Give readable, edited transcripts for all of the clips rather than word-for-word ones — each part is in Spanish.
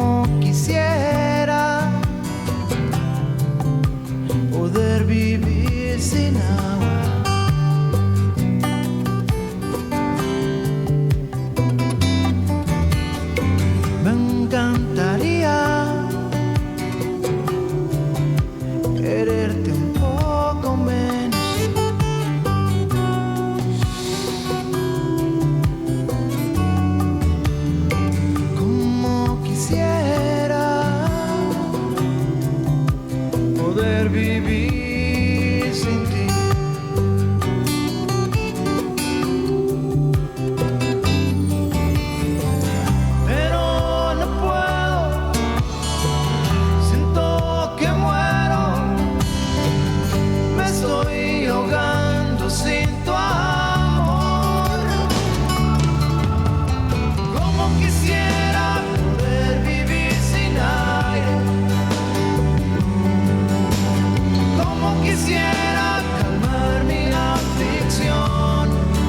Como quisiera poder vivir sin agua. Me encantaría quererte un poco menos. Como quisiera poder vivir sin ti. Pero no puedo, siento que muero, me estoy ahogando sin tu amor. Como quisiera poder vivir sin aire. Como quisiera calmar mi aflicción.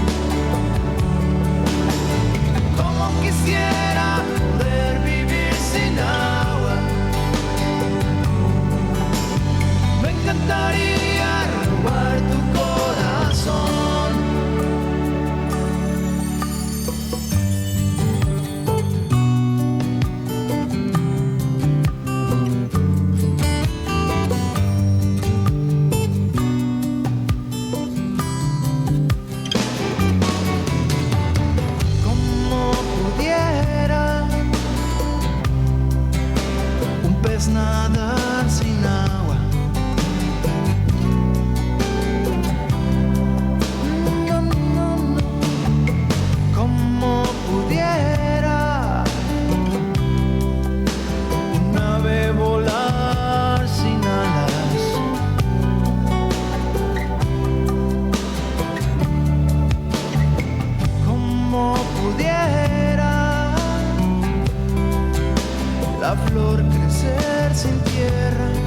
Como quisiera poder vivir sin agua. Me encantaría robar tu corazón. Como pudiera un pez nadar sin agua. No, no, no. Como pudiera un ave volar sin alas. Como pudiera la flor crecer sin tierra.